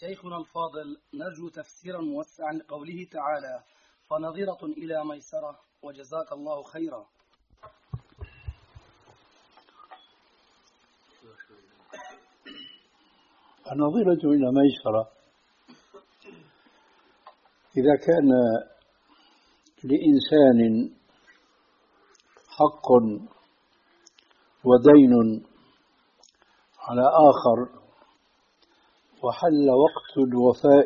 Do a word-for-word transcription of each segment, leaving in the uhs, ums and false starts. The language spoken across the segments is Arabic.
شيخنا الفاضل، نرجو تفسيرا موسعا لقوله تعالى: فنظرة إلى ميسرة وجزاك الله خيرا. النظرة إلى ميسرة إذا كان لإنسان حق ودين على آخر وحل وقت الوفاء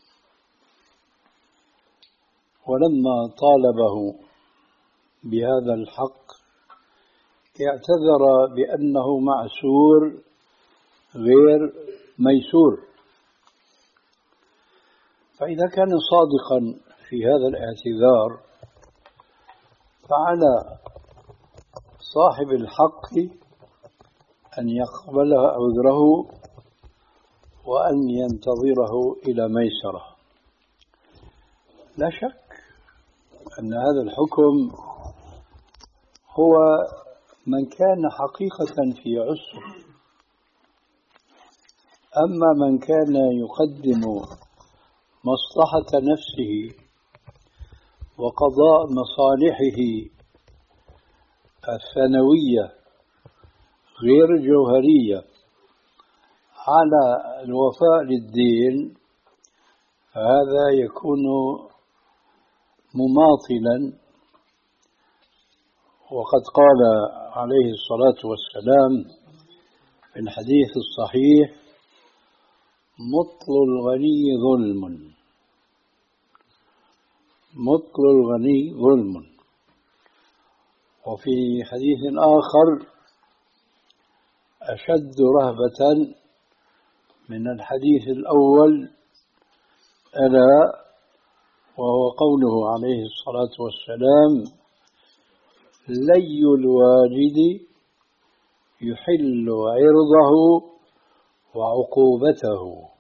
ولما طالبه بهذا الحق اعتذر بأنه معسور غير ميسور، فإذا كان صادقا في هذا الاعتذار فعلى صاحب الحق أن يقبل عذره وأن ينتظره إلى ميسرة. لا شك أن هذا الحكم هو من كان حقيقة في عسر، أما من كان يقدم مصلحة نفسه وقضاء مصالحه الثانوية غير الجوهرية على الوفاء للدين، هذا يكون مماطلا. وقد قال عليه الصلاة والسلام في الحديث الصحيح: مطل الغني ظلم، مطل الغني ظلم. وفي حديث آخر: أشد رهبة من الحديث الأول ألا وهو قوله عليه الصلاة والسلام: لي الواجد يحل عرضه وعقوبته.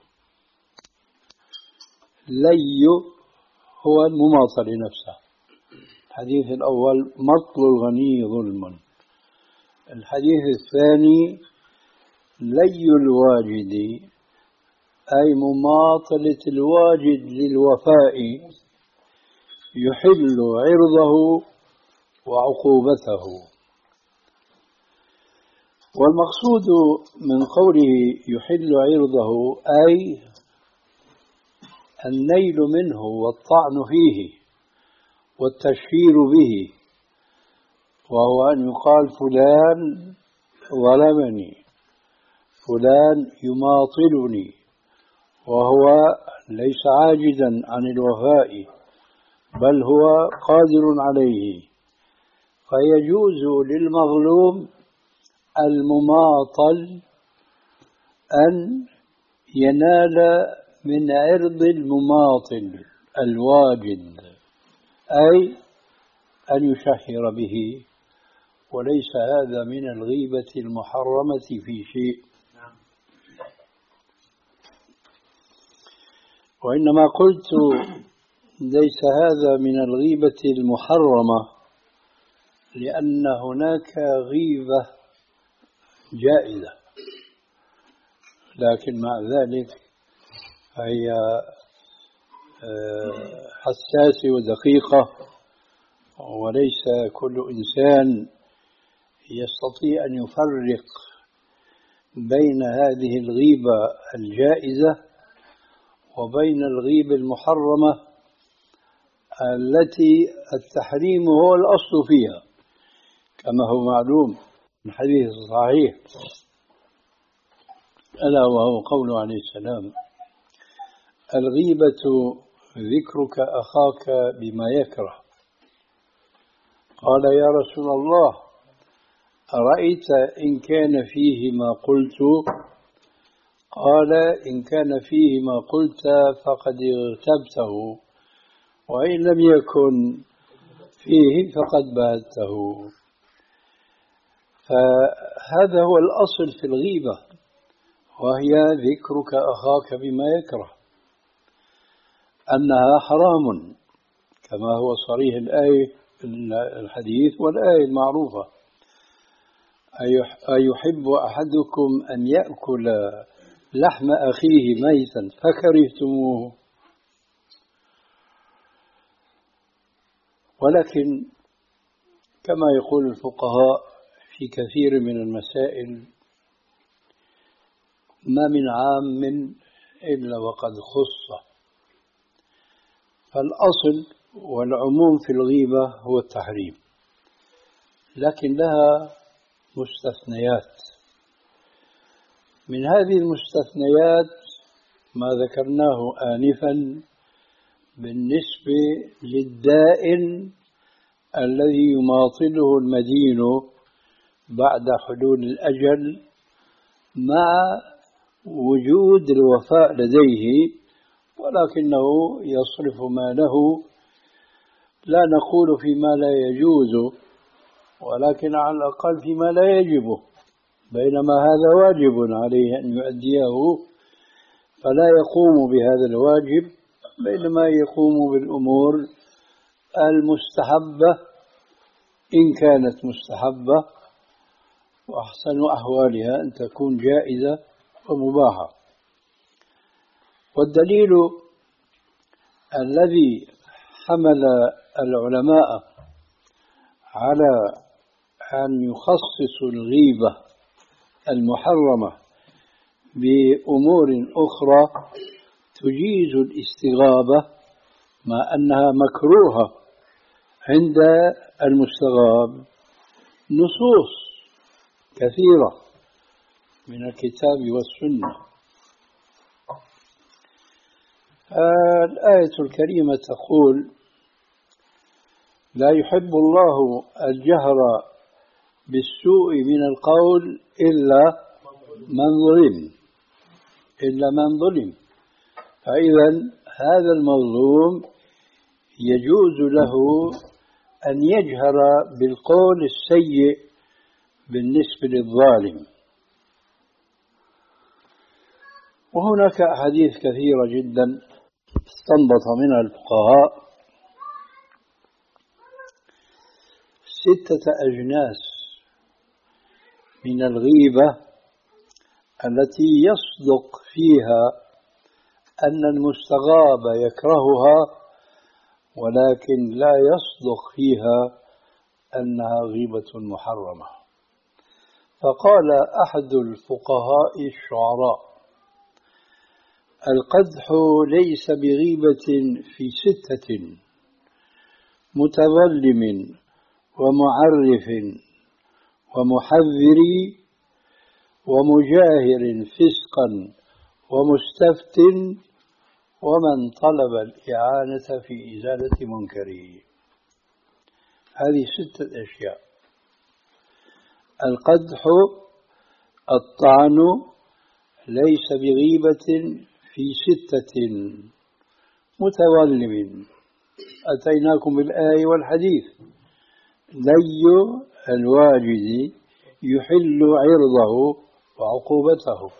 لي هو المماطل نفسه. الحديث الأول مطل الغني ظلم، الحديث الثاني لي الواجد أي مماطلة الواجد للوفاء يحل عرضه وعقوبته. والمقصود من قوله يحل عرضه أي النيل منه والطعن فيه والتشهير به، وهو أن يقال فلان ظلمني، فلان يماطلني، وهو ليس عاجزا عن الوفاء بل هو قادر عليه. فيجوز للمظلوم المماطل أن ينال من عرض المماطل الواجد، أي أن يشهر به، وليس هذا من الغيبة المحرمة في شيء. وإنما قلت ليس هذا من الغيبة المحرمة لأن هناك غيبة جائزة، لكن مع ذلك هي حساسة ودقيقة، وليس كل إنسان يستطيع أن يفرق بين هذه الغيبة الجائزة وبين الغيبة المحرمة التي التحريم هو الأصل فيها، كما هو معلوم من الحديث الصحيح ألا وهو قوله عليه السلام: الغيبة ذكرك أخاك بما يكره. قال: يا رسول الله، أرأيت إن كان فيه ما قلت؟ قال: إن كان فيه ما قلت فقد اغتبته، وإن لم يكن فيه فقد بهته. فهذا هو الأصل في الغيبة، وهي ذكرك أخاك بما يكره، أنها حرام كما هو صريح الآية الحديث والآية المعروفة: أيحب أحدكم أن يأكل لحم أخيه ميتا فكرهتموه. ولكن كما يقول الفقهاء في كثير من المسائل ما من عام إلا وقد خص، فالأصل والعموم في الغيبة هو التحريم، لكن لها مستثنيات. من هذه المستثنيات ما ذكرناه آنفا بالنسبة للدائن الذي يماطله المدين بعد حلول الأجل مع وجود الوفاء لديه، ولكنه يصرف ماله لا نقول فيما لا يجوز، ولكن على الأقل فيما لا يجب، بينما هذا واجب عليه أن يؤديه فلا يقوم بهذا الواجب، بينما يقوم بالأمور المستحبة إن كانت مستحبة، وأحسن أحوالها أن تكون جائزة ومباحة. والدليل الذي حمل العلماء على أن يخصصوا الغيبة المحرمة بأمور أخرى تجيز الاستغابة مع أنها مكروهة عند المستغاب نصوص كثيرة من الكتاب والسنة. الآية الكريمة تقول: لا يحب الله الجهر بالسوء من القول إلا من ظلم إلا من ظلم. فإذا هذا المظلوم يجوز له أن يجهر بالقول السيء بالنسبة للظالم. وهناك أحاديث كثيرة جدا استنبط منها الفقهاء ستة أجناس من الغيبة التي يصدق فيها أن المستغاب يكرهها، ولكن لا يصدق فيها أنها غيبة محرمة. فقال أحد الفقهاء الشعراء: القدح ليس بغيبة في ستة: متظلم ومعرف ومحذر ومجاهر فسقا ومستفت ومن طلب الإعانة في إزالة منكره. هذه ستة أشياء: القدح، الطعن ليس بغيبة في ستة: متظلم، أتيناكم بالآية والحديث، لي الواجد يحل عرضه وعقوبته.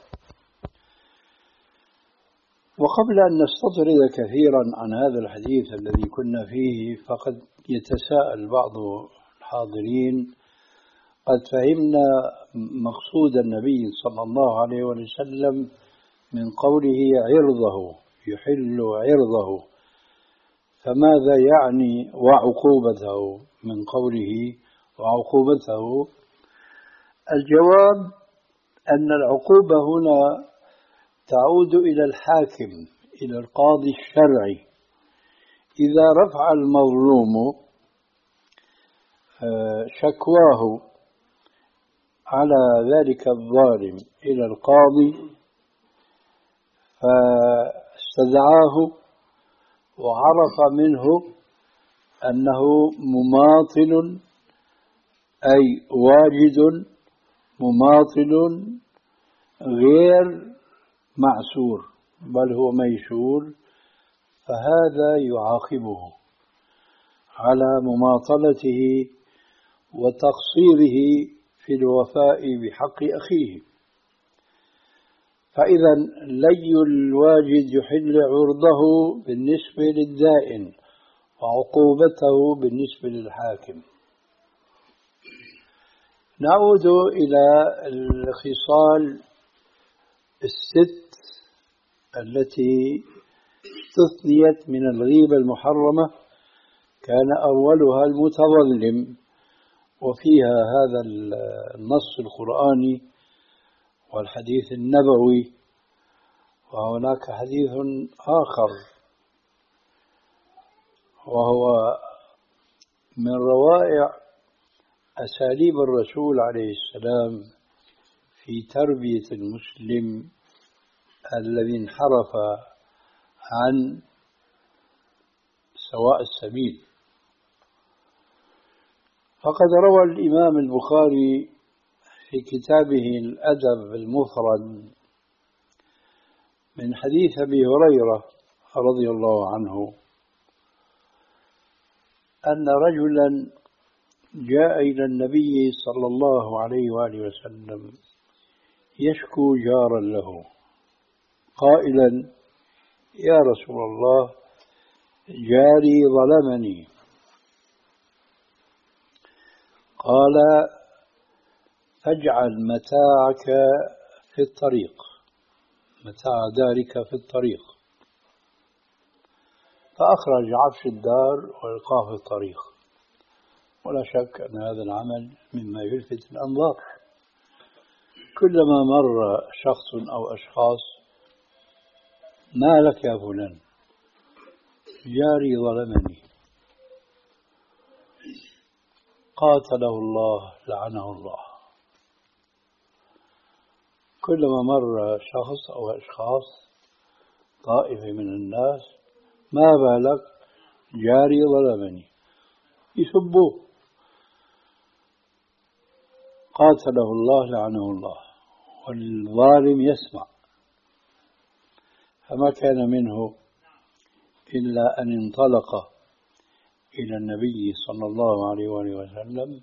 وقبل أن نستطرد كثيرا عن هذا الحديث الذي كنا فيه، فقد يتساءل بعض الحاضرين: قد فهمنا مقصود النبي صلى الله عليه وسلم من قوله عرضه، يحل عرضه، فماذا يعني وعقوبته من قوله وعقوبته؟ الجواب أن العقوبة هنا تعود إلى الحاكم، إلى القاضي الشرعي. إذا رفع المظلوم شكواه على ذلك الظالم إلى القاضي فاستدعاه وعرف منه أنه مماطل، أي واجد مماطل غير معسور بل هو ميسور، فهذا يعاقبه على مماطلته وتقصيره في الوفاء بحق أخيه. فإذا لي الواجد يحل عرضه بالنسبة للدائن وعقوبته بالنسبة للحاكم. نعود إلى الخصال الست التي استثنيت من الغيبة المحرمة كان أولها المتظلم، وفيها هذا النص القرآني والحديث النبوي. وهناك حديث آخر وهو من روائع أساليب الرسول عليه السلام في تربية المسلم الذي انحرف عن سواء السبيل. فقد روى الإمام البخاري في كتابه الأدب المفرد من حديث أبي هريرة رضي الله عنه أن رجلا جاء إلى النبي صلى الله عليه وآله وسلم يشكو جارا له قائلا: يا رسول الله، جاري ظلمني. قال: فاجعل متاعك في الطريق، متاع دارك في الطريق. فأخرج عفش الدار وألقاه في الطريق. ولا شك أن هذا العمل مما يلفت الأنظار. كلما مر شخص أو أشخاص: ما لك يا فلان؟ جاري ظلمني. قاتله الله، لعنه الله. كلما مر شخص أو أشخاص، طائفة من الناس: ما بالك؟ جاري ظلمني. يسبوه: قاتله الله، لعنه الله. والظالم يسمع. فما كان منه إلا أن انطلق إلى النبي صلى الله عليه وآله وسلم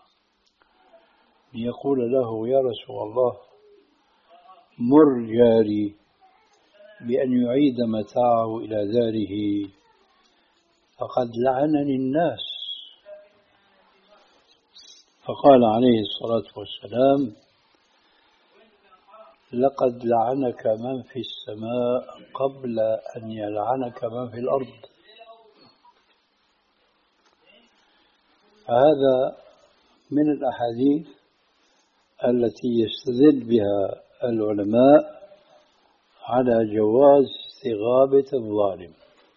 ليقول له: يا رسول الله، مر جاري بأن يعيد متاعه إلى داره، فقد لعنني الناس. فقال عليه الصلاة والسلام: لقد لعنك من في السماء قبل أن يلعنك من في الأرض. هذا من الأحاديث التي يستدل بها العلماء على جواز استغابة الظالم.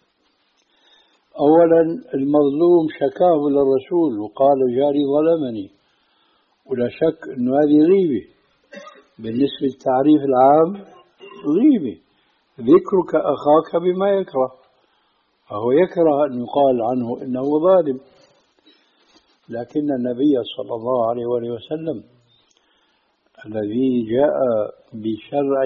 أولا، المظلوم شكاه للرسول وقال: جاري ظلمني. ولا شك أن هذه غيبة بالنسبة للتعريف العام، غيبة، ذكرك أخاك بما يكره، فهو يكره أن يقال عنه إنه ظالم. لكن النبي صلى الله عليه وآله وسلم الذي جاء بشرع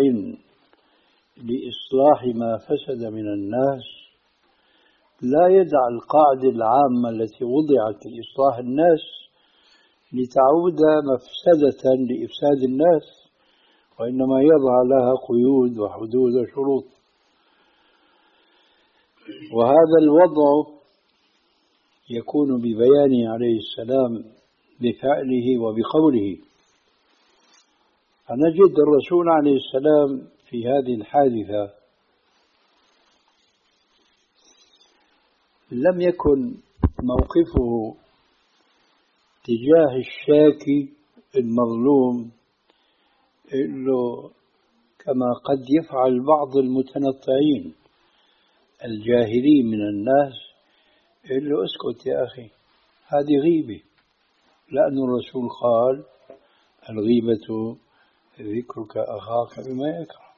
لإصلاح ما فسد من الناس لا يدع القاعدة العامة التي وضعت لإصلاح الناس لتعود مفسدة لإفساد الناس، وإنما يضع لها قيود وحدود وشروط. وهذا الوضع يكون ببيانه عليه السلام بفعله وبقوله. فنجد الرسول عليه السلام في هذه الحادثة لم يكن موقفه تجاه الشاكي المظلوم إنه كما قد يفعل بعض المتنطعين الجاهلين من الناس: قال له اسكت يا أخي، هذه غيبة. لأن الرسول قال: الغيبة ذكرك أخاك بما يكره.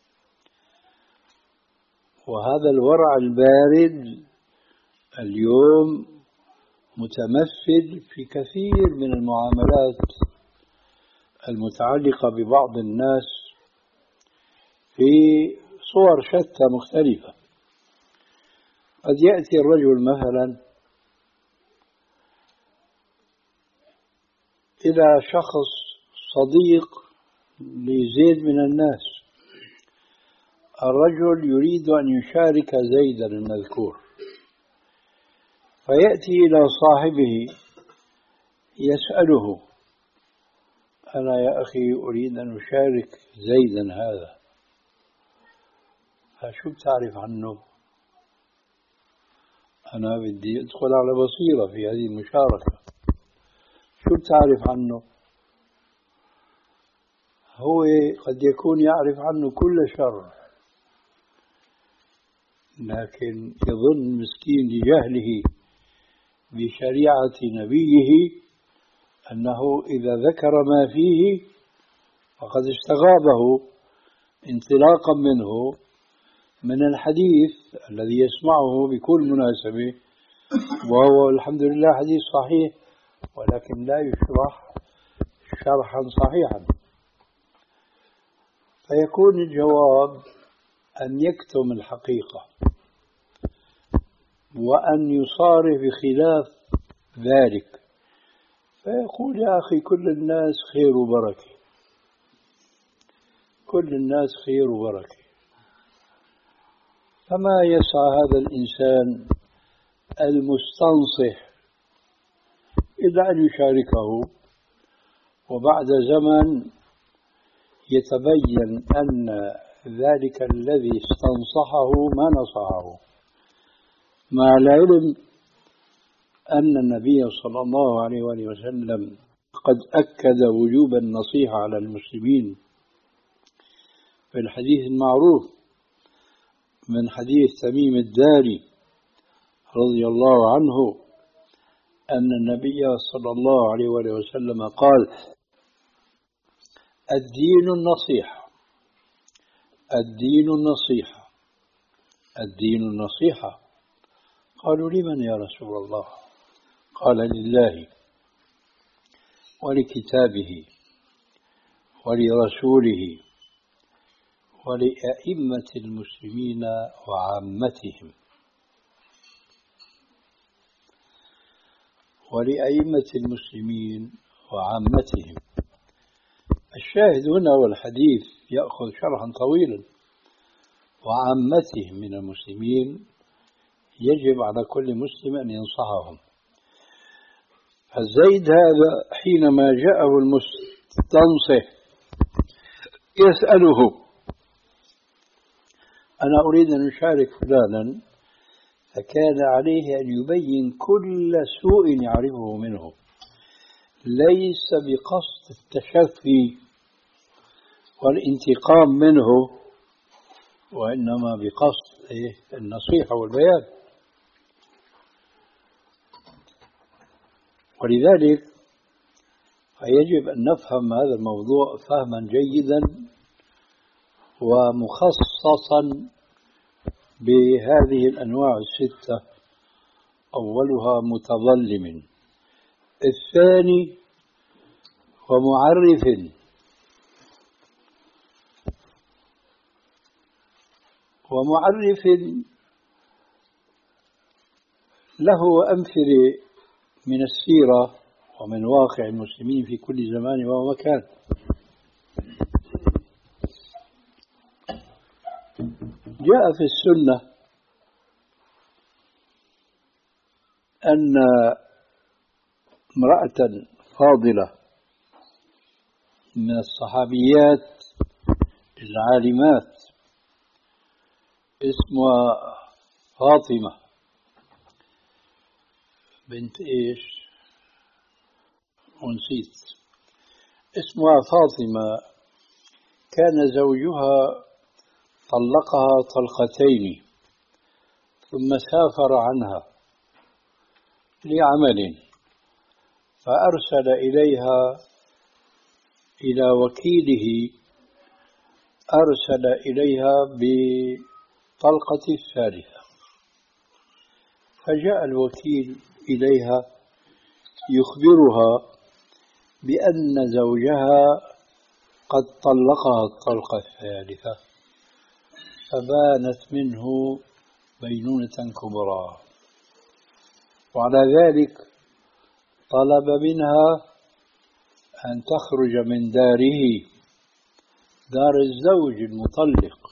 وهذا الورع البارد اليوم متمثل في كثير من المعاملات المتعلقة ببعض الناس في صور شتى مختلفة. قد يأتي الرجل مثلا إلى شخص صديق لزيد من الناس. الرجل يريد أن يشارك زيدا المذكور، فيأتي إلى صاحبه يسأله: أنا يا أخي أريد أن أشارك زيدا هذا، شو بتعرف عنه؟ أنا بدي أدخل على بصيرة في هذه المشاركة. شو بتعرف عنه؟ هو قد يكون يعرف عنه كل شر، لكن يظن مسكين لجهله بشريعة نبيه أنه إذا ذكر ما فيه فقد استغابه انطلاقا منه من الحديث الذي يسمعه بكل مناسبة، وهو الحمد لله حديث صحيح ولكن لا يشرح شرحا صحيحا. فيكون الجواب أن يكتم الحقيقة وأن يصارح بخلاف ذلك، فيقول يا أخي كل الناس خير وبركة، كل الناس خير وبركة. فما يسعى هذا الإنسان المستنصح إلا أن يشاركه، وبعد زمن يتبين أن ذلك الذي استنصحه ما نصحه، مع العلم أن النبي صلى الله عليه وآله وسلم قد أكد وجوب النصيحة على المسلمين في الحديث المعروف من حديث تميم الداري رضي الله عنه أن النبي صلى الله عليه وآله وسلم قال: الدين النصيحة، الدين النصيحة، الدين النصيحة. قالوا: لمن يا رسول الله؟ قال: لله ولكتابه ولرسوله ولأئمة المسلمين وعامتهم، ولأئمة المسلمين وعامتهم. الشاهد هنا والحديث يأخذ شرحا طويلا، وعامتهم من المسلمين يجب على كل مسلم أن ينصحهم. فزيد هذا حينما جاءه المستنصح يسأله: أنا أريد أن أشارك فلانا، فكان عليه أن يبين كل سوء يعرفه منه، ليس بقصد التشفي والانتقام منه، وإنما بقصد النصيحة والبيان. ولذلك فيجب أن نفهم هذا الموضوع فهما جيدا ومخصصا بهذه الأنواع الستة. أولها متظلم، الثاني ومعرف، ومعرف له أمثلة من السيرة ومن واقع المسلمين في كل زمان ومكان. جاء في السنة أن امرأة فاضلة من الصحابيات العالمات اسمها فاطمة بنت إيش ونسيت اسمها فاطمة، كان زوجها طلقها طلقتين ثم سافر عنها لعمل، فأرسل إليها إلى وكيله، أرسل إليها بطلقة الثالثة، فجاء الوكيل إليها يخبرها بأن زوجها قد طلقها الطلقة الثالثة، فبانت منه بينونة كبرى، وعلى ذلك طلب منها أن تخرج من داره، دار الزوج المطلق،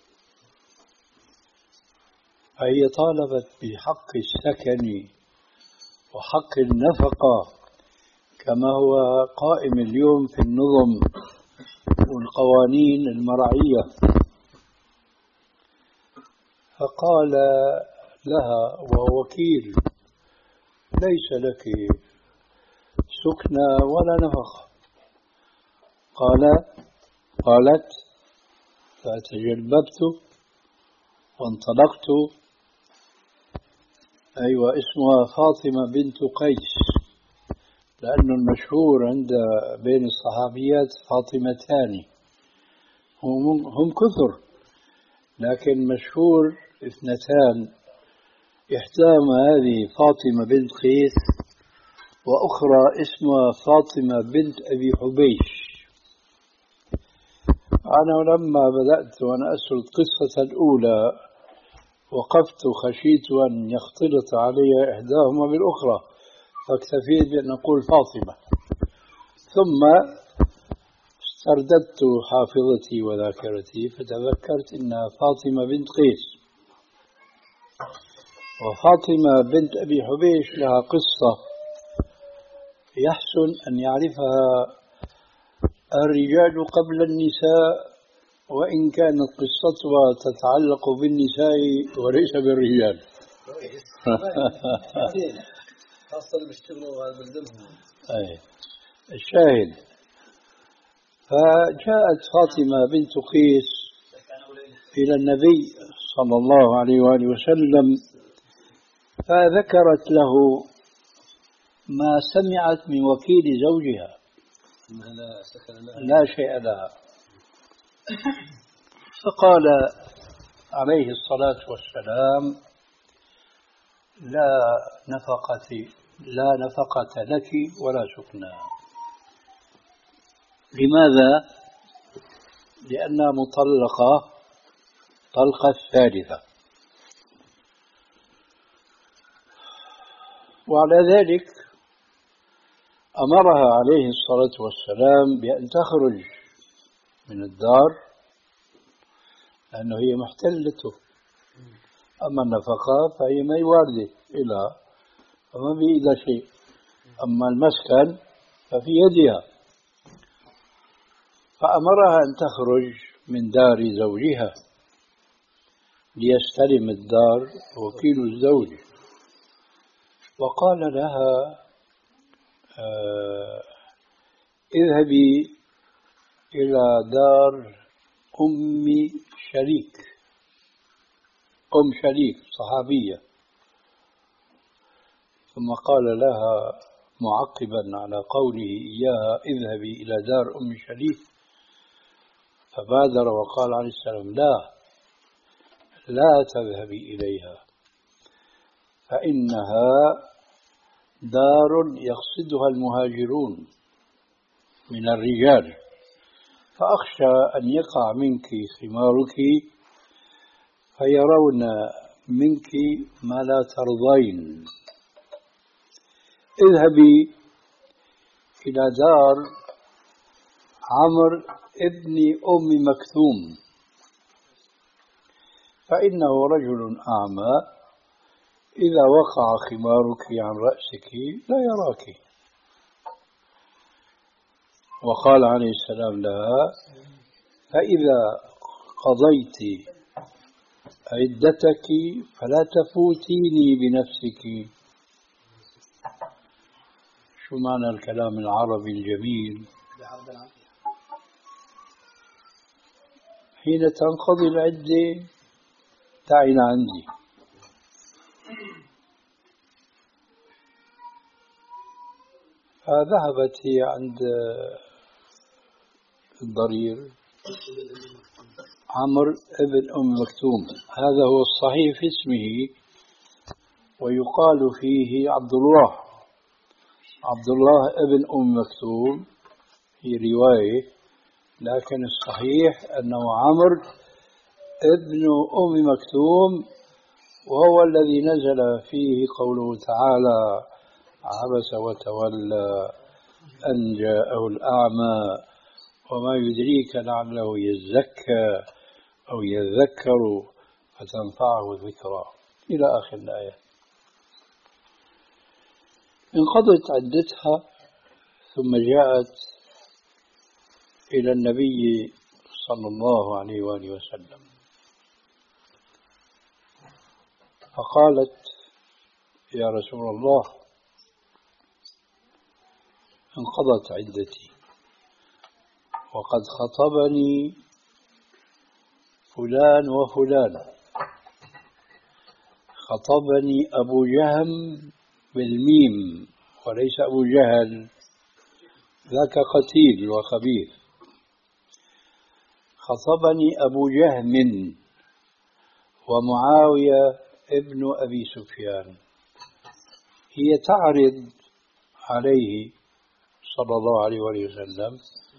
فهي طالبت بحق السكن وحق النفقة كما هو قائم اليوم في النظم والقوانين المرعية. فقال لها وهو وكيل: ليس لك سكنى ولا نفقة. قال قالت: فتجلببت وانطلقت. أيوة، اسمها فاطمة بنت قيس، لأنه المشهور عند بين الصحابيات فاطمتان، هم, هم كثر، لكن مشهور اثنتان، إحداهما هذه فاطمة بنت قيس، وأخرى اسمها فاطمة بنت أبي حبيش. أنا لما بدأت وأنا أسرد القصة الأولى وقفت خشيت أن يختلط علي إحداهما بالأخرى، فاكتفيت بأن أقول فاطمة، ثم استرددت حافظتي وذاكرتي فتذكرت أنها فاطمة بنت قيس. وفاطمة بنت أبي حبيش لها قصة يحسن أن يعرفها الرجال قبل النساء، وإن كانت قصتها تتعلق بالنساء وليس بالرجال. خاصة اللي بيشتغلوا بالذنب. أي الشاهد، فجاءت فاطمة بنت قيس إلى النبي صلى الله عليه وآله وسلم، فذكرت له ما سمعت من وكيل زوجها، لا شيء لها. فقال عليه الصلاة والسلام: لا نفقة لا نفقة لك ولا سكنى. لماذا؟ لأنها مطلقة طلقة ثالثة. وعلى ذلك أمرها عليه الصلاة والسلام بأن تخرج من الدار، لأنه هي محتلته. أما النفقة فهي ما واردة إلى فما بإيدها شيء، أما المسكن ففي يدها. فأمرها أن تخرج من دار زوجها ليستلم الدار وكيل الزوج. وقال لها: آه اذهبي إلى دار أم شريك. أم شريك صحابية. ثم قال لها معقبا على قوله إياها: اذهبي إلى دار أم شريك، فبادر وقال عليه السلام: لا لا تذهبي إليها، فإنها دار يقصدها المهاجرون من الرجال، فأخشى أن يقع منك خمارك فيرون منك ما لا ترضين. اذهبي إلى دار عمرو ابن أم مكتوم، فإنه رجل أعمى، إذا وقع خمارك عن رأسك لا يراك. وقال عليه السلام لها: فإذا قضيت عدتك فلا تفوتيني بنفسك. شو معنى الكلام العربي الجميل؟ حين تنقضي العدة تعين عندي. فذهبت هي عند الضرير عمرو ابن أم مكتوم، هذا هو الصحيح في اسمه، ويقال فيه عبد الله عبد الله ابن أم مكتوم في رواية، لكن الصحيح أنه عمرو ابن أم مكتوم، وهو الذي نزل فيه قوله تعالى: عبس وتولى أن جاءه الأعمى وما يدريك لعله يزكى أو يذكر فتنفعه الذكرى، إلى آخر الآية. انقضت عدتها ثم جاءت إلى النبي صلى الله عليه وآله وسلم، فقالت يا رسول الله انقضت عدتي وقد خطبني فلان وفلان، خطبني أبو جهم بالميم وليس أبو جهل، ذاك قتيل وخبيث، خطبني أبو جهم ومعاوية ابن أبي سفيان. هي تعرض عليه صلى الله عليه وسلم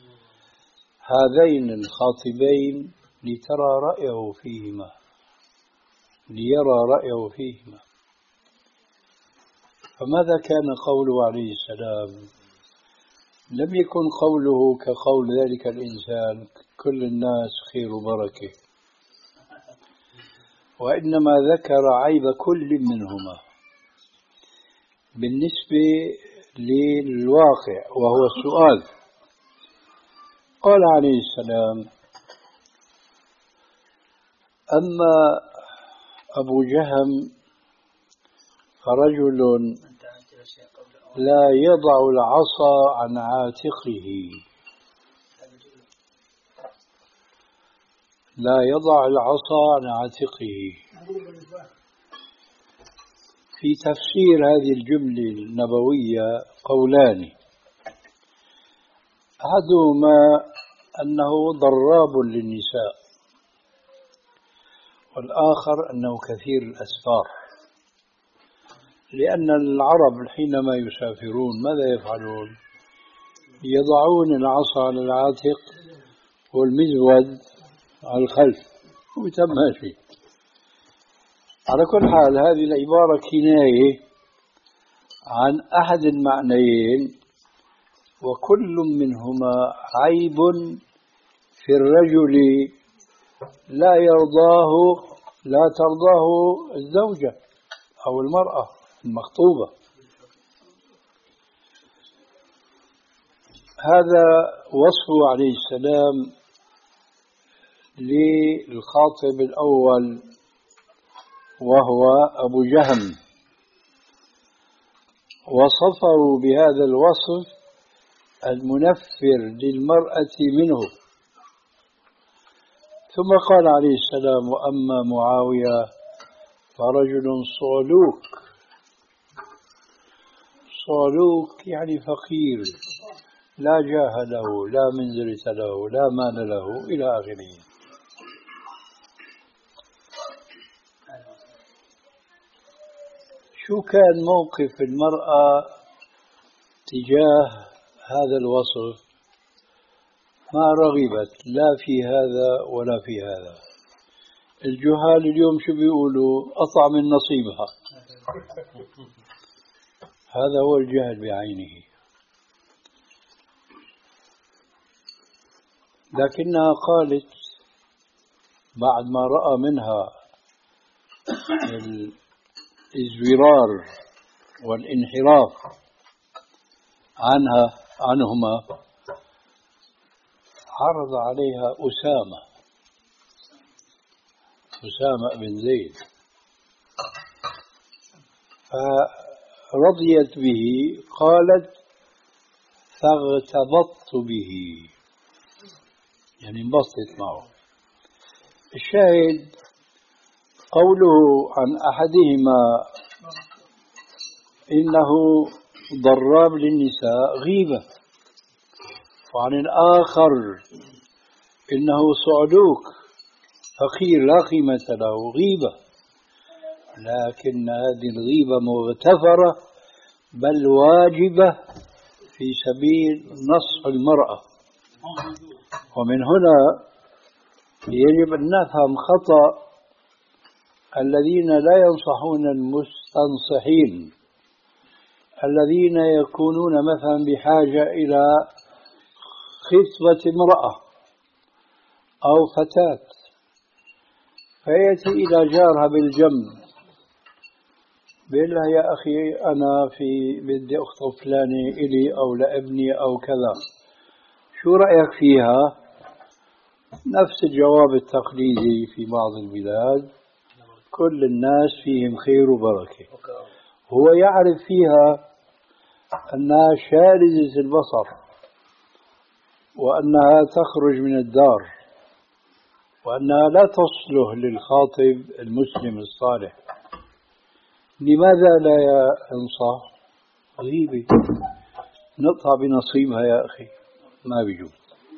هذين الخاطبين لترى رأيه فيهما، ليرى رأيه فيهما. فماذا كان قوله عليه السلام؟ لم يكن قوله كقول ذلك الإنسان كل الناس خير وبركة، وإنما ذكر عيب كل منهما بالنسبة للواقع وهو السؤال. قال عليه السلام أما أبو جهم فرجل لا يضع العصا عن عاتقه، لا يضع العصا عن عاتقه. في تفسير هذه الجملة النبوية قولان، أحدهما أنه ضراب للنساء، والآخر أنه كثير الأسفار، لأن العرب حينما يسافرون ماذا يفعلون؟ يضعون العصا على العاتق والمزود على الخلف ويتماشي. على كل حال هذه العبارة كناية عن أحد المعنيين، وكل منهما عيب في الرجل لا يرضاه لا ترضاه الزوجة أو المرأة المخطوبة. هذا وصفه عليه السلام للخاطب الأول وهو أبو جهم، وصفه بهذا الوصف المنفر للمرأة منه. ثم قال عليه السلام وأما معاوية فرجل صعلوك. صعلوك يعني فقير، لا جاه له، لا منزلة له، لا مال له، إلى آخره. شو كان موقف المرأة تجاه هذا الوصف؟ ما رغبت لا في هذا ولا في هذا. الجهال اليوم شو بيقولوا؟ أطعم من نصيبها. هذا هو الجهل بعينه. لكنها قالت بعد ما رأى منها الازدرار والانحراف عنها عنهما، عرض عليها أسامة أسامة بن زيد، فرضيت به. قالت فاغتبطت به، يعني انبسطت معه. الشاهد قوله عن أحدهما إنه ضراب للنساء غيبة، وعن الآخر إنه صعلوك فقير لا قيمة له غيبة. لكن هذه الغيبة مغتفرة بل واجبة في سبيل نصح المرأة. ومن هنا يجب أن نفهم خطأ الذين لا ينصحون المستنصحين، الذين يكونون مثلا بحاجة إلى خطبة امرأة أو فتاة، فيأتي إلى جارها بالجنب بيقول لها يا أخي أنا في بدي أخطب فلانة إلي أو لابني أو كذا، شو رأيك فيها؟ نفس الجواب التقليدي في بعض البلاد، كل الناس فيهم خير وبركة. هو يعرف فيها أنها شاردة البصر وأنها تخرج من الدار وأنها لا تصلح للخاطب المسلم الصالح. لماذا لا ينصح؟ غيبة، نقطع بنصيبها يا أخي، ما بيجوز.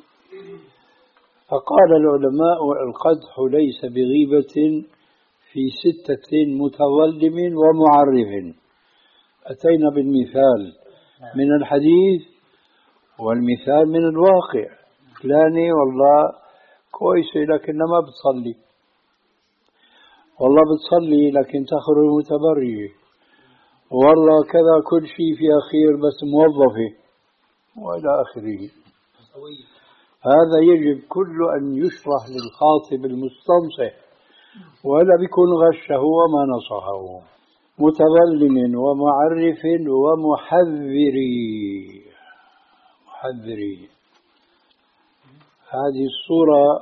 فقال العلماء: القدح ليس بغيبة في ستة متظلم ومعرف. أتينا بالمثال من الحديث والمثال من الواقع. فلاني والله كويسة لكن ما بتصلي، والله بتصلي لكن تخرج متبرجة، والله كذا كل شيء فيها خير بس موظفة، وإلى آخره. هذا يجب كل أن يشرح للخاطب المستنصح، ولا بيكون غشه وما نصحه. متظلم ومعرف ومحذري. محذري هذه الصورة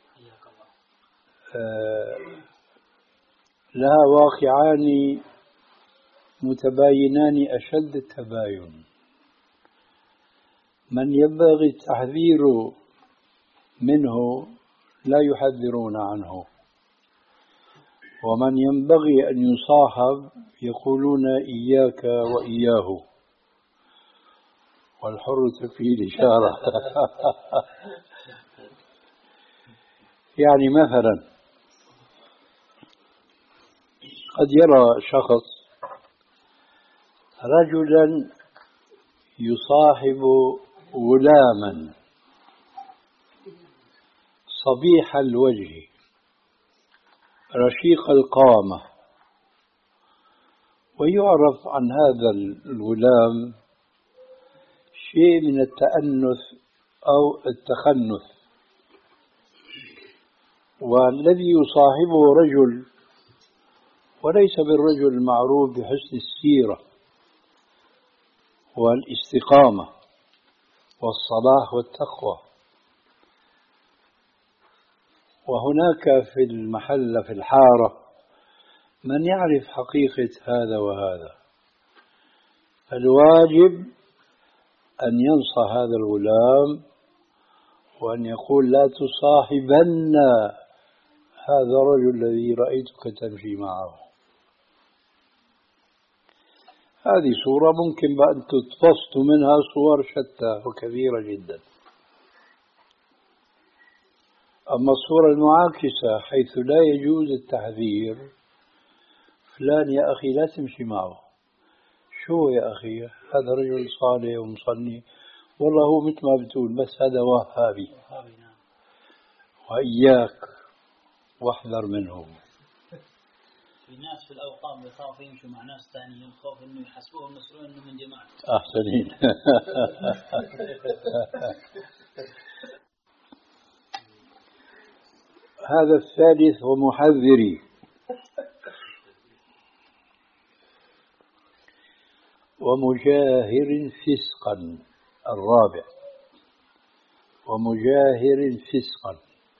آه لها واقعان متباينان أشد التباين. من ينبغي التحذير منه لا يحذرون عنه، ومن ينبغي أن يصاحب يقولون إياك وإياه، والحر تكفيه الإشارة. يعني مثلا قد يرى شخص رجلا يصاحب غلاما صبيح الوجه رشيق القامة، ويعرف عن هذا الغلام شيء من التأنث أو التخنث، والذي يصاحبه رجل وليس بالرجل المعروف بحسن السيرة والاستقامة والصلاح والتقوى. وهناك في المحل في الحارة من يعرف حقيقة هذا وهذا، فالواجب أن ينصح هذا الغلام وأن يقول: لا تصاحبن هذا الرجل الذي رأيتك تمشي معه. هذه صورة ممكن أن تتبسط منها صور شتى وكثيرة جدا. أما الصورة المعاكسة حيث لا يجوز التحذير: فلان يا أخي لا تمشي معه. شو يا أخي؟ هذا رجل صالح ومصلي، والله هو مثل ما بتقول بس هذا وهابي، وإياك واحذر منه. في ناس في الأوقاف بيخافوا يمشوا مع ناس ثانيين خوف إنه يحسبوهم مسؤولين إنه من جماعة. أحسنين. هذا الثالث ومحذري. ومجاهر فسقا الرابع. ومجاهر فسقا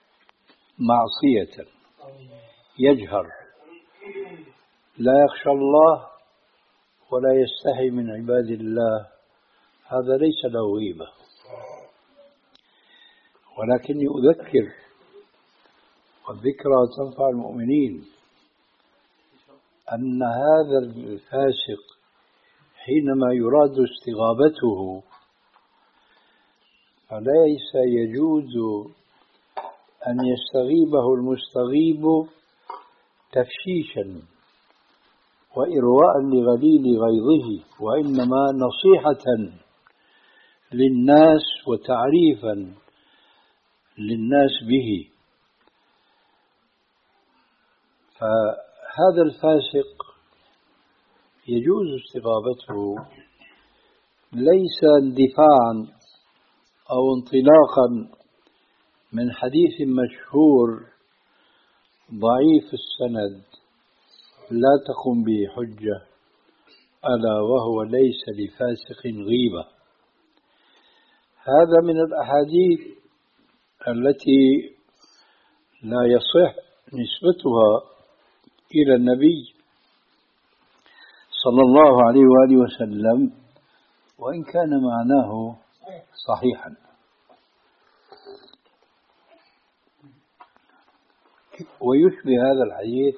معصية يجهر لا يخشى الله ولا يستحي من عباد الله، هذا ليس له غيبة. ولكني أذكر، والذكرى تنفع المؤمنين، أن هذا الفاسق حينما يراد استغابته فليس يجوز أن يستغيبه المستغيب تفشيشا وإرواء لغليل غيظه، وإنما نصيحة للناس وتعريفا للناس به. فهذا الفاسق يجوز استغابته ليس اندفاعا أو انطلاقا من حديث مشهور ضعيف السند لا تقم به حجة، ألا وهو: ليس لفاسق غيبة. هذا من الأحاديث التي لا يصح نسبتها إلى النبي صلى الله عليه وآله وسلم، وإن كان معناه صحيحا. ويشبه هذا الحديث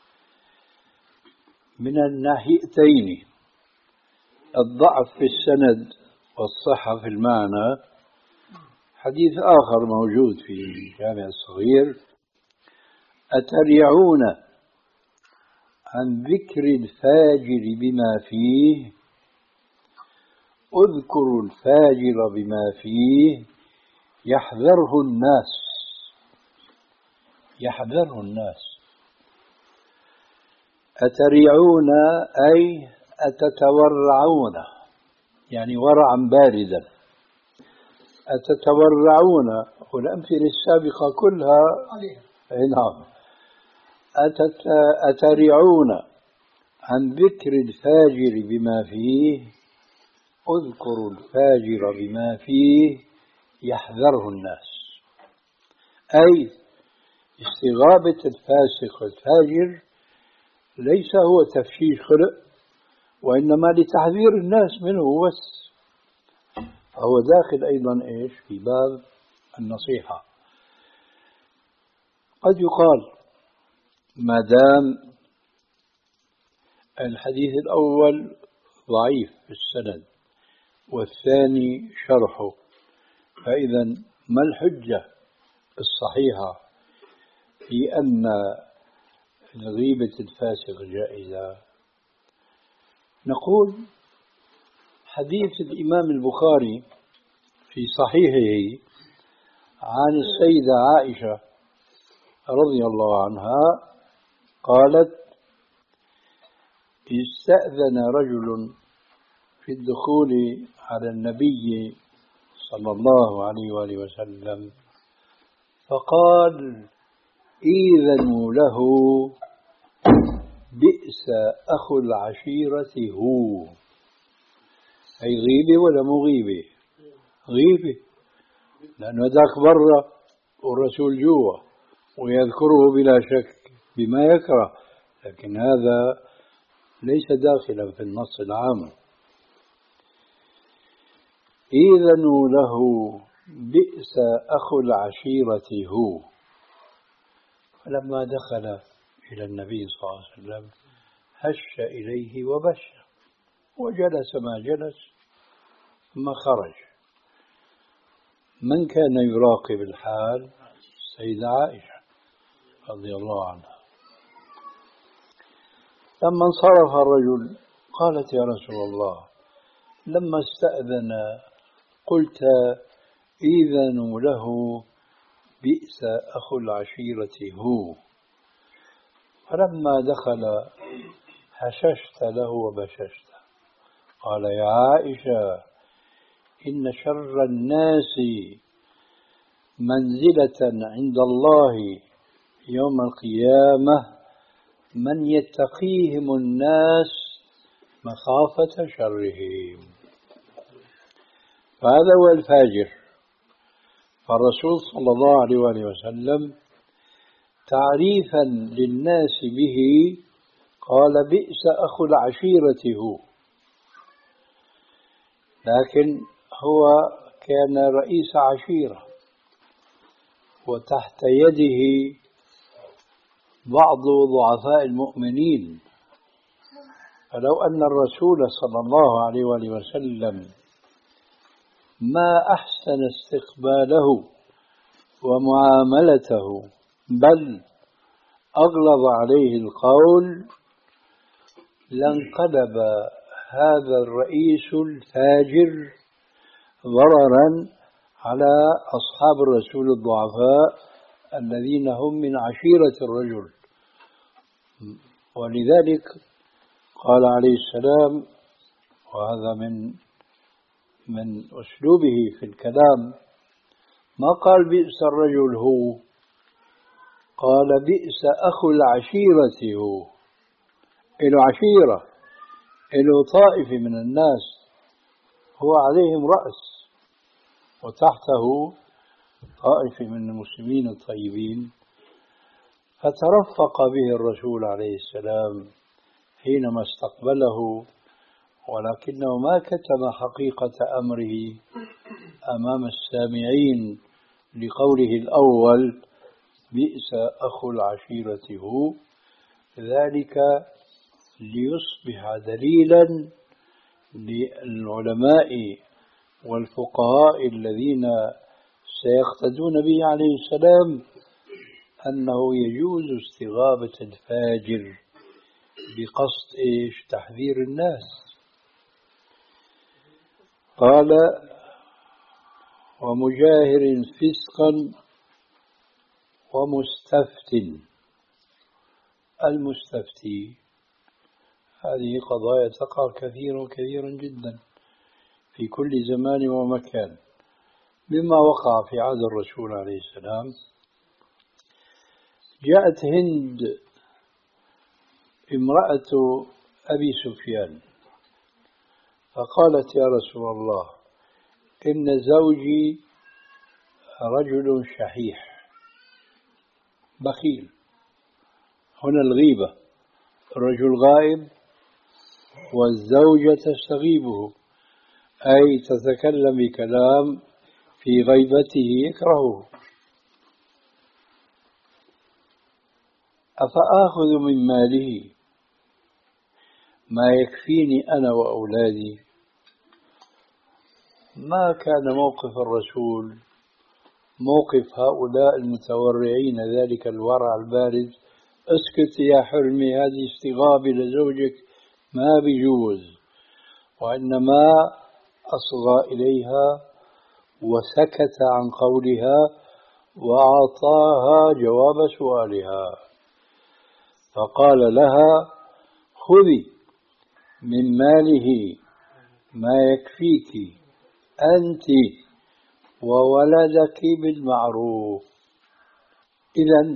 من الناحيتين، الضعف في السند والصحة في المعنى. حديث آخر موجود في الجامع الصغير: أتريعون عن ذكر الفاجر بما فيه، اذكروا الفاجر بما فيه يحذره الناس. يحذره الناس. أتريعون أي أتتورعون، يعني ورعا باردا. أتتورعون، والأمثلة السابقة كلها نعم. أتريعون عن ذكر الفاجر بما فيه، اذكروا الفاجر بما فيه يحذره الناس. أي استغابة الفاسق والفاجر ليس هو تفشيش خلق، وإنما لتحذير الناس منه بس. فهو داخل أيضا إيش في باب النصيحة. قد يقال ما دام الحديث الأول ضعيف في السند والثاني شرحه، فإذا ما الحجة الصحيحة في أن غيبة الفاسق جائزة؟ نقول حديث الإمام البخاري في صحيحه عن السيدة عائشة رضي الله عنها قالت: استأذن رجل في الدخول على النبي صلى الله عليه وآله وسلم فقال: إذنوا له بئس أخو العشيرة هو. أي غيبة ولا مو غيبة؟ غيبة، لأنه ذاك برا والرسول جوا، ويذكره بلا شك بما يكره، لكن هذا ليس داخلا في النص العام. إذنوا له بئس أخو العشيرة هو. فلما دخل إلى النبي صلى الله عليه وسلم هش إليه وبش، وجلس ما جلس ثم خرج. من كان يراقب الحال؟ السيدة عائشة رضي الله عنها. لما انصرف الرجل قالت: يا رسول الله، لما استأذن قلت إذنوا له بئس أخو العشيرة هو، فلما دخل هششت له وبششت. قال: يا عائشة، إن شر الناس منزلة عند الله يوم القيامة من يتقيهم الناس مخافة شرهم. فهذا هو الفاجر. فالرسول صلى الله عليه وآله وسلم تعريفا للناس به قال: بئس أخو العشيرة هو. لكن هو كان رئيس عشيرة وتحت يده بعض ضعفاء المؤمنين، فلو أن الرسول صلى الله عليه وآله وسلم ما أحسن استقباله ومعاملته بل أغلظ عليه القول لانقلب هذا الرئيس الفاجر ضررا على أصحاب الرسول الضعفاء الذين هم من عشيرة الرجل. ولذلك قال عليه السلام، وهذا من من أسلوبه في الكلام، ما قال بئس الرجل هو، قال بئس أخو العشيرة هو. إله عشيرة، إله طائفة من الناس هو عليهم رأس، وتحته طائفة من المسلمين الطيبين. فترفق به الرسول عليه السلام حينما استقبله، ولكنه ما كتم حقيقة أمره أمام السامعين لقوله الأول بئس أخو العشيرة هو، ذلك ليصبح دليلا للعلماء والفقهاء الذين سيقتدون به عليه السلام أنه يجوز استغابة الفاجر بقصد إيش؟ تحذير الناس. قال ومجاهر فسقا ومستفت. المستفتي هذه قضايا تقع كثيرا كثيرا جدا في كل زمان ومكان، مما وقع في عهد الرسول عليه السلام. جاءت هند امرأة أبي سفيان فقالت يا رسول الله إن زوجي رجل شحيح بخيل. هنا الغيبة، الرجل غائب والزوجة تستغيبه، أي تتكلم بكلام في غيبته يكرهه. أفآخذ من ماله ما يكفيني أنا وأولادي؟ ما كان موقف الرسول موقف هؤلاء المتورعين ذلك الورع البارد، اسكت يا حرمي هذه استغابة لزوجك ما بيجوز، وإنما أصغى إليها وسكت عن قولها وأعطاها جواب سؤالها، فقال لها خذي من ماله ما يكفيك أنت وولدك بالمعروف. إذن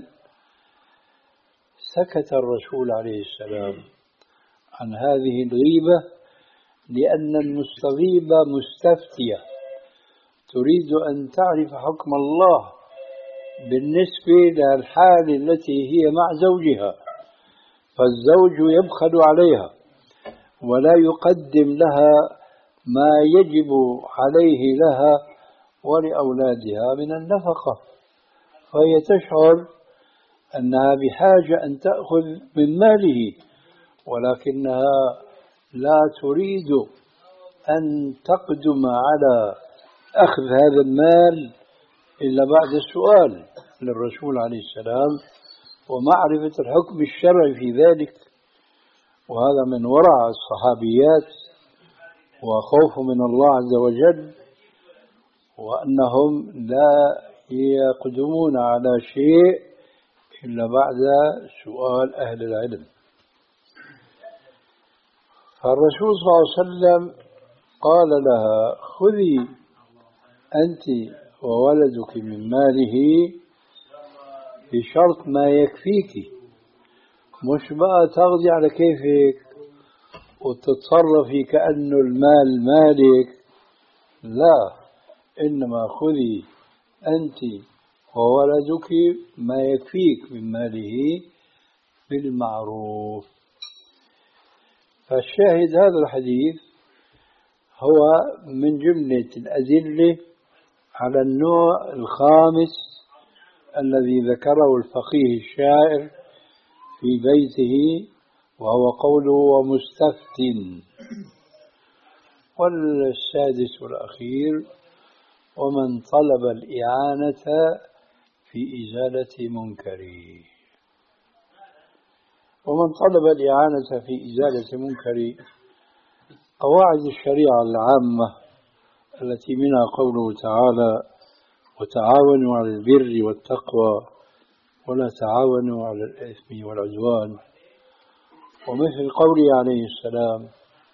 سكت الرسول عليه السلام عن هذه الغيبة لأن المستغيبة مستفتية تريد أن تعرف حكم الله بالنسبة للحال التي هي مع زوجها، فالزوج يبخل عليها ولا يقدم لها ما يجب عليه لها ولأولادها من النفقة، فهي تشعر أنها بحاجة أن تأخذ من ماله، ولكنها لا تريد أن تقدم على أخذ هذا المال إلا بعد السؤال للرسول عليه السلام ومعرفة الحكم الشرعي في ذلك. وهذا من ورع الصحابيات وخوف من الله عز وجل، وأنهم لا يقدمون على شيء إلا بعد سؤال أهل العلم. فالرسول صلى الله عليه وسلم قال لها خذي أنت وولدك من ماله بشرط ما يكفيك، مش بقى تاخذي على كيفك وتتصرفي كأنه المال مالك، لا، إنما خذي أنت وولدك ما يكفيك من ماله بالمعروف. فالشاهد هذا الحديث هو من جملة الأدلة على النوع الخامس الذي ذكره الفقيه الشاعر في بيته، وهو قوله ومستفت. والسادس والأخير ومن طلب الإعانة في إزالة منكره. ومن طلب الإعانة في إزالة منكر، قواعد الشريعة العامة التي منها قوله تعالى وتعاونوا على البر والتقوى ولا تعاونوا على الإثم والعدوان، ومثل قوله عليه السلام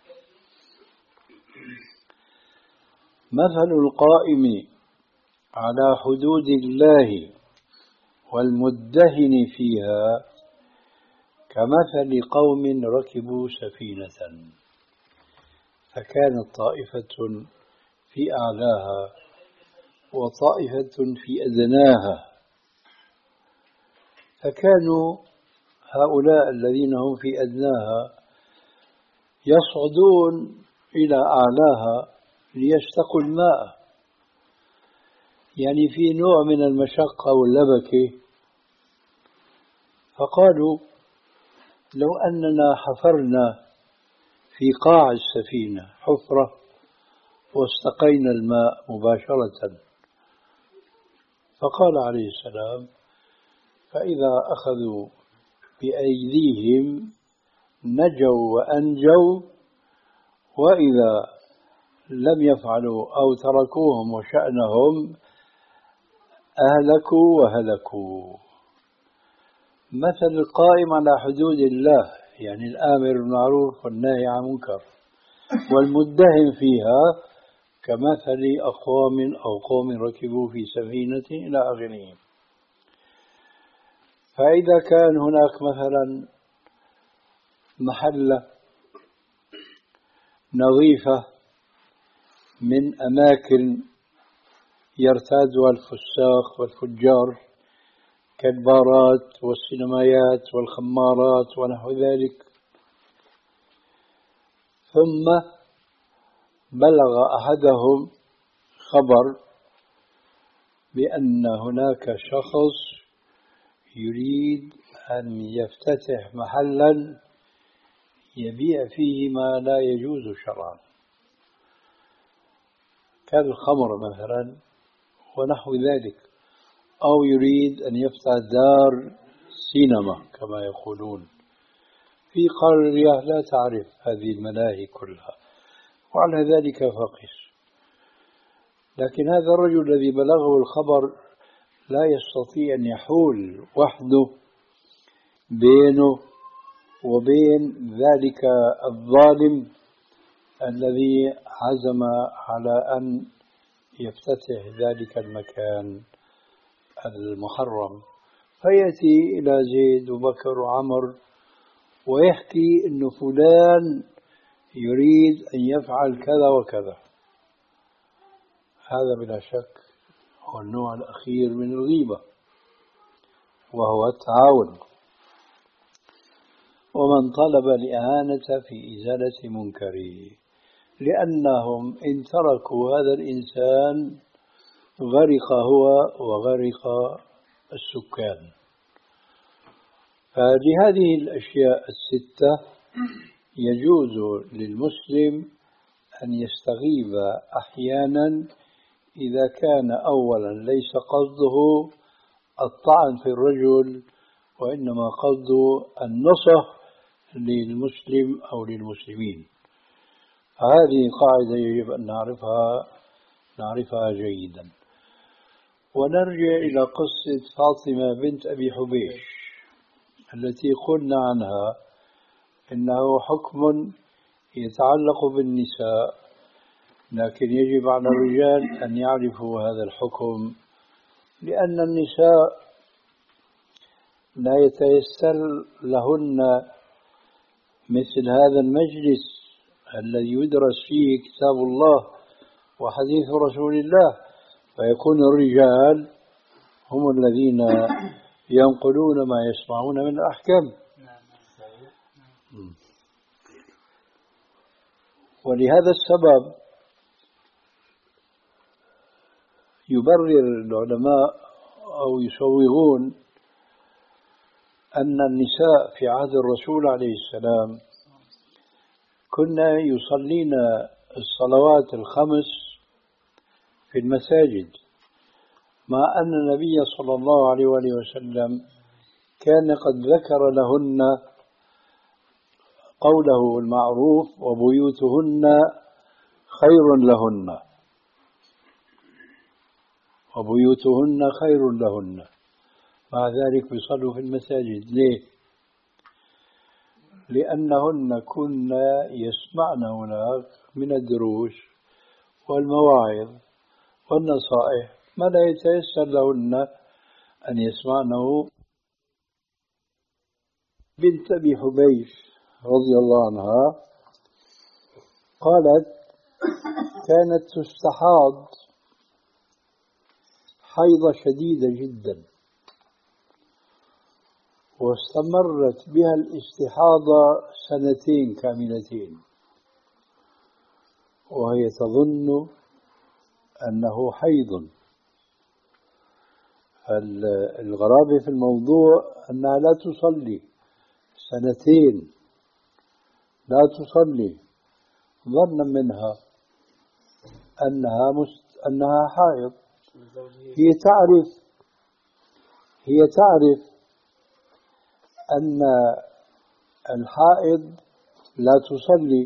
مثل القائم على حدود الله والمدهن فيها كمثل قوم ركبوا سفينة فكانت طائفة في أعلاها وطائفة في أدناها، فكانوا هؤلاء الذين هم في أدناها يصعدون إلى أعلاها ليستقوا الماء، يعني في نوع من المشقة واللبكة. فقالوا لو أننا حفرنا في قاع السفينة حفرة واستقينا الماء مباشرة. فقال عليه السلام: فإذا أخذوا بأيديهم نجوا وأنجوا، وإذا لم يفعلوا أو تركوهم وشأنهم أهلكوا وهلكوا. مثل القائم على حدود الله، يعني الآمر بالمعروف والنهي عن المنكر، والمدهم فيها كمثل أقوام أو قوم ركبوا في سفينة إلى آخره. فإذا كان هناك مثلا محلة نظيفة من أماكن يرتادها الفساق والفجار كالبارات والسينمايات والخمارات ونحو ذلك، ثم بلغ أحدهم خبر بأن هناك شخص يريد أن يفتتح محلا يبيع فيه ما لا يجوز شرعا كالخمر مثلا ونحو ذلك، أو يريد أن يفتح دار سينما كما يقولون. في قرية لا تعرف هذه الملاهي كلها، وعلى ذلك فقس. لكن هذا الرجل الذي بلغه الخبر لا يستطيع أن يحول وحده بينه وبين ذلك الظالم الذي عزم على أن يفتتح ذلك المكان المحرم. فيأتي إلى زيد وبكر وعمر ويحكي أن فلان يريد أن يفعل كذا وكذا. هذا بلا شك هو النوع الأخير من الغيبة، وهو التعاون. ومن طلب الإعانة في إزالة منكره، لأنهم إن تركوا هذا الإنسان غرق هو وغرق السكان. فلهذه الأشياء الستة يجوز للمسلم أن يستغيب أحيانا إذا كان أولا ليس قصده الطعن في الرجل، وإنما قصده النصح للمسلم أو للمسلمين. هذه قاعدة يجب أن نعرفها نعرفها جيدا. ونرجع إلى قصة فاطمة بنت أبي حبيش التي قلنا عنها إنه حكم يتعلق بالنساء، لكن يجب على الرجال أن يعرفوا هذا الحكم، لأن النساء لا يتيسر لهن مثل هذا المجلس الذي يدرس فيه كتاب الله وحديث رسول الله، فيكون الرجال هم الذين ينقلون ما يسمعون من الأحكام. ولهذا السبب يبرر العلماء أو يسوغون أن النساء في عهد الرسول عليه السلام كنا يصلين الصلوات الخمس في المساجد، مع أن النبي صلى الله عليه وآله وسلم كان قد ذكر لهن قوله المعروف: وبيوتهن خير لهن وبيوتهن خير لهن. مع ذلك يصلوا في المساجد. ليه؟ لأنهن كنا يسمعن هناك من الدروس والمواعظ والنصائح ما لا يتيسر لهن أن يسمعنه. بنت أبي حبيش رضي الله عنها قالت: كانت تستحاض حيضة شديدة جدا، واستمرت بها الاستحاضة سنتين كاملتين، وهي تظن أنه حيض. الغرابة في الموضوع أنها لا تصلي سنتين، لا تصلي، ظنا منها أنها مست... أنها حائض. هي تعرف هي تعرف أن الحائض لا تصلي،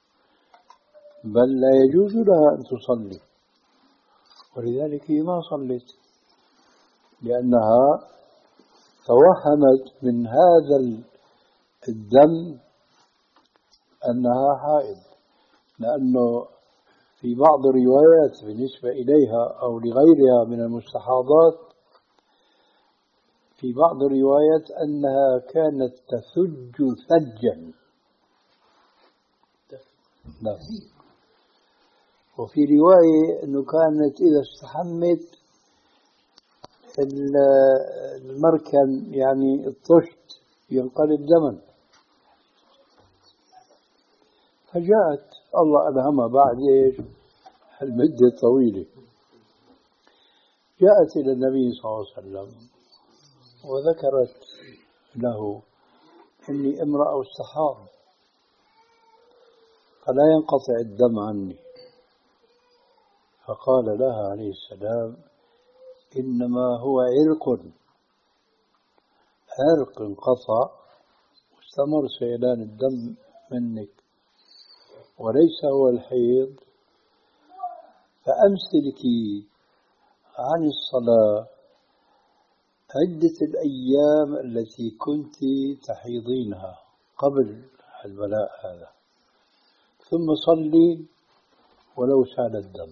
بل لا يجوز لها أن تصلي، ولذلك هي ما صلت، لأنها توهمت من هذا الدم أنها حائض. لأنه في بعض الروايات بالنسبة إليها أو لغيرها من المستحاضات، في بعض الروايات أنها كانت تثج ثجا. نعم. وفي رواية أنه كانت إذا استحمت المركن يعني الطشت ينقلب دما. فجاءت الله ألهمها بعد إيش المدة الطويلة، جاءت إلى النبي صلى الله عليه وسلم وذكرت له إني امرأة استحاض فلا ينقطع الدم عني. فقال لها عليه السلام إنما هو عرق، عرق انقطع واستمر سيلان الدم منك، وليس هو الحيض. فأمسكي عن الصلاة عدة الأيام التي كنت تحيضينها قبل البلاء هذا، ثم صلي ولو سال الدم.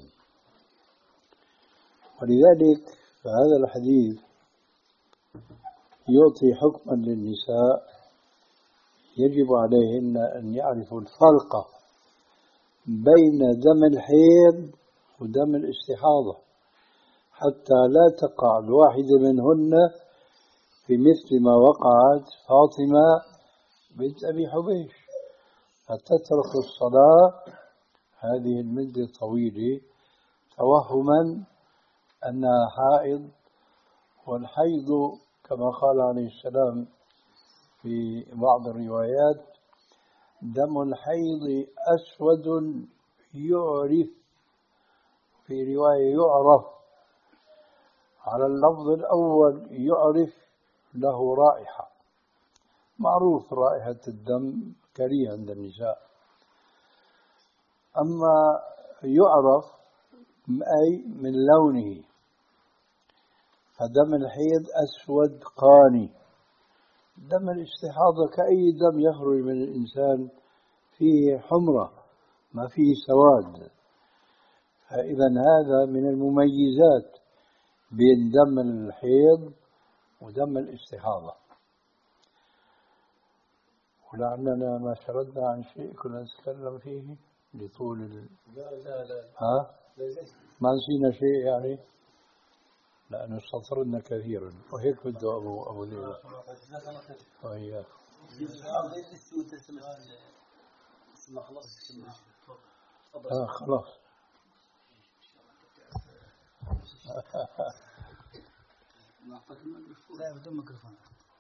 ولذلك فهذا الحديث يعطي حكما للنساء يجب عليهن أن يعرفوا الفرق بين دم الحيض ودم الاستحاضة، حتى لا تقع الواحدة منهن في مثل ما وقعت فاطمة بنت أبي حبيش، فتترك الصلاة هذه المدة الطويلة توهما أنها حائض. والحيض كما قال عليه السلام في بعض الروايات دم الحيض أسود يعرف، في رواية يعرف، على اللفظ الأول يعرف له رائحة، معروف رائحة الدم كريهة عند النساء. أما يعرف أي من لونه، فدم الحيض أسود قاني. دم الاستحاضة كأي دم يخرج من الإنسان فيه حمرة ما فيه سواد. فإذا هذا من المميزات بين دم الحيض ودم الاستحاضة. ولعلنا ما شردنا عن شيء كنا نتكلم فيه لطول ال... لا لا لا ها؟ ما نسينا شيء يعني، لأنه استطردنا كثيرا، وهيك بده أبو أبو ليلى وإياك. آه خلاص. لا بدون ميكروفون.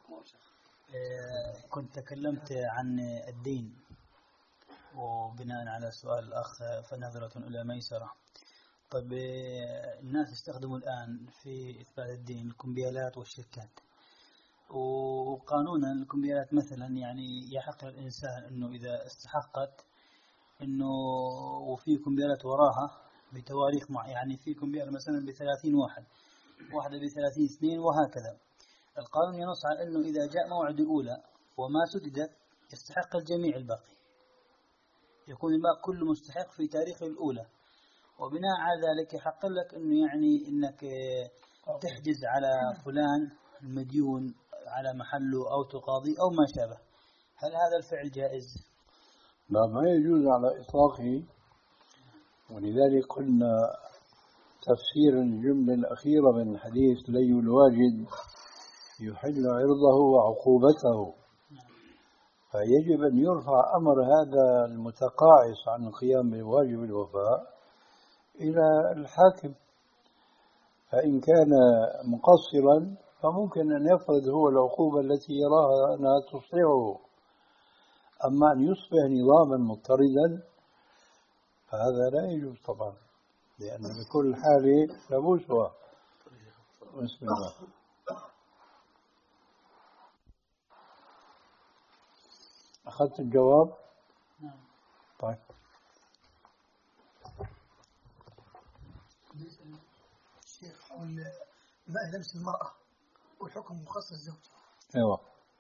كنت تكلمت عن الدين، وبناء على سؤال الأخ فنظرة إلى ميسرة. طيب الناس يستخدموا الآن في إثبات الدين الكمبيالات والشركات، وقانونا الكمبيالات مثلا يعني يحق الإنسان أنه إذا استحقت أنه وفي كمبيالات وراها بتواريخ مع يعني في كمبيالة مثلا بثلاثين واحد، واحدة بثلاثين اثنين، وهكذا. القانون ينص على أنه إذا جاء موعد الأولى وما سددت يستحق الجميع الباقي، يكون الباقي كله مستحق في تاريخ الأولى، وبناء على ذلك يحق لك أنه يعني أنك تحجز على فلان المديون على محله أو تقاضي أو ما شابه. هل هذا الفعل جائز؟ لا، ما يجوز على إطلاقه. ولذلك قلنا تفسير الجملة الأخيرة من الحديث لي الواجد يحل عرضه وعقوبته، فيجب أن يرفع أمر هذا المتقاعس عن القيام بواجب الوفاء إلى الحاكم، فإن كان مقصرا فممكن أن يفرض هو العقوبة التي يراها أنها تصلحه. أما أن يصبح نظاما مضطردا فهذا لا يجوز طبعا، لأن بكل حال لبوسها. بسم الله. أخذت الجواب؟ نعم. طيب. شيخ حول ماء لمس المرأة والحكم مخصص الزوج. أيوة.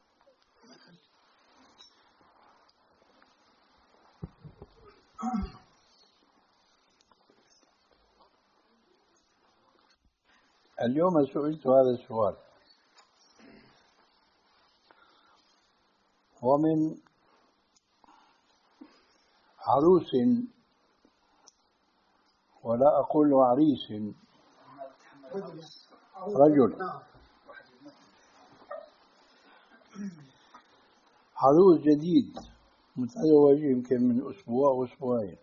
اليوم سئلت هذا السؤال، ومن عروس ولا أقول عريس رجل، عروس جديد متزوج يمكن من أسبوع أو أسبوعين،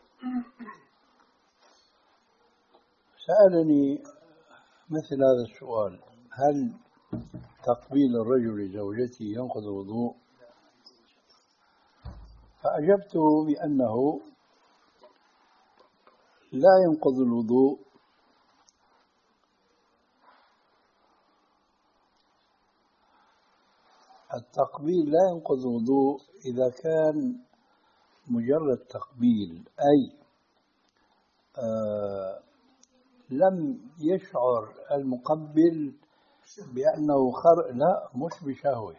سألني مثل هذا السؤال: هل تقبيل الرجل زوجته ينقض الوضوء؟ فأجبت بأنه لا ينقض الوضوء التقبيل لا ينقض الوضوء إذا كان مجرد تقبيل، أي آه لم يشعر المقبل بأنه خر لا مش بشهوة.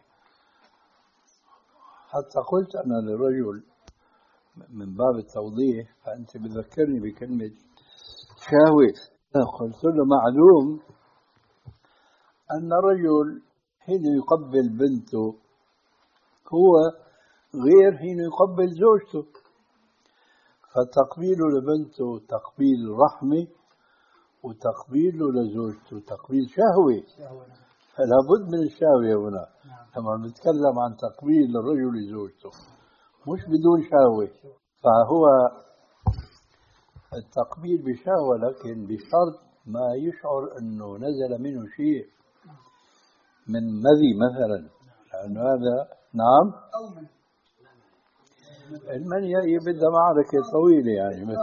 حتى قلت أنا للرجل من باب التوضيح، فأنت بذكرني بكلمة شهوة، قلت له معلوم أن الرجل حين يقبل بنته هو غير حين يقبل زوجته، فتقبيله لبنته تقبيل رحمة، وتقبيله لزوجته تقبيل شهوة، فلا بد من الشهوة هنا لما نتكلم عن تقبيل الرجل لزوجته، مش بدون شهوة. فهو التقبيل بشهوة، لكن بشرط ما يشعر أنه نزل منه شيء من مذي مثلا، لأنه هذا نعم المني بدها معركة طويلة يعني.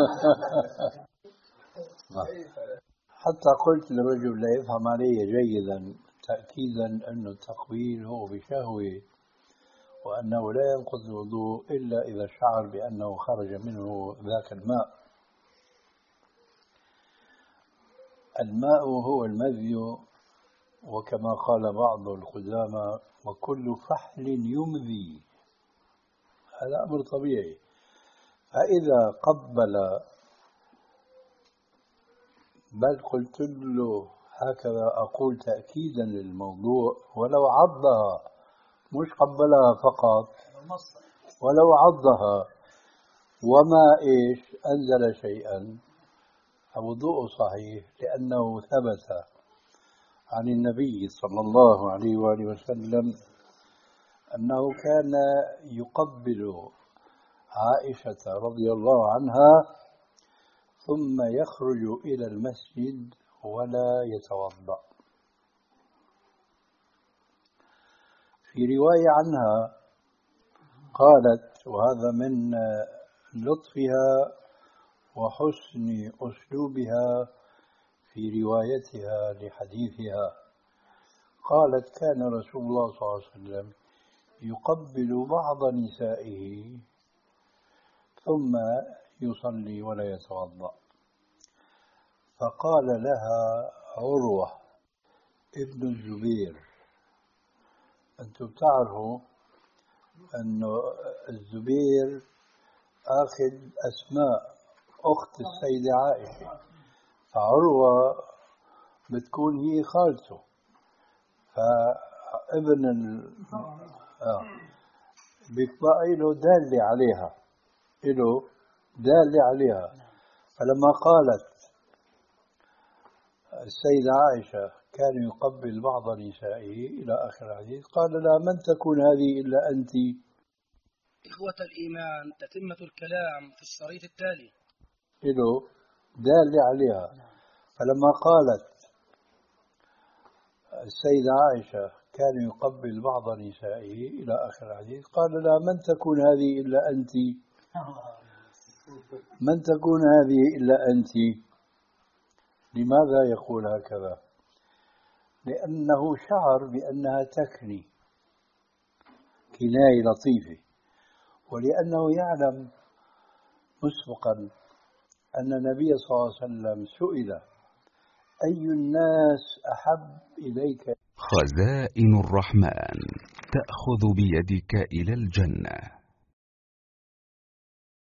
حتى قلت للرجل لا يفهم علي جيدا تأكيدا أن التقبيل هو بشهوة، وأنه لا ينقض الوضوء إلا إذا شعر بأنه خرج منه ذاك الماء. الماء هو المذي، وكما قال بعض القدامى: وكل فحل يمذي، هذا أمر طبيعي. فإذا قبل، بل قلت له هكذا أقول تأكيدا للموضوع، ولو عضها مش قبلها فقط، ولو عضها وما إيش أنزل شيئا فوضوءه صحيح، لأنه ثبت عن النبي صلى الله عليه وآله وسلم أنه كان يقبل عائشة رضي الله عنها ثم يخرج إلى المسجد ولا يتوضأ. في رواية عنها قالت، وهذا من لطفها وحسن أسلوبها في روايتها لحديثها، قالت: كان رسول الله صلى الله عليه وسلم يقبل بعض نسائه ثم يصلي ولا يتوضأ. فقال لها عروة ابن الزبير، أنتم تعرفوا أن الزبير أخذ أسماء أخت السيدة عائشة، فعروة بتكون هي خالته، فابن ال... آه. بيبقى له دالة عليها، له دالة عليها. فلما قالت السيدة عائشة: كان يقبل بعض نسائه إلى آخر الحديث. قال لا، من تكون هذه إلا أنت. إخوة الإيمان، تتمة الكلام في الشريط التالي إله دال عليها. فلما قالت السيدة عائشة كان يقبل بعض نسائه إلى آخر الحديث، قال لا، من تكون هذه إلا أنت. من تكون هذه إلا أنت. لماذا يقول هكذا؟ لأنه شعر بأنها تكني كناية لطيفة، ولأنه يعلم مسبقا أن النبي صلى الله عليه وسلم سئل أي الناس أحب إليك. خزائن الرحمن تأخذ بيدك إلى الجنة.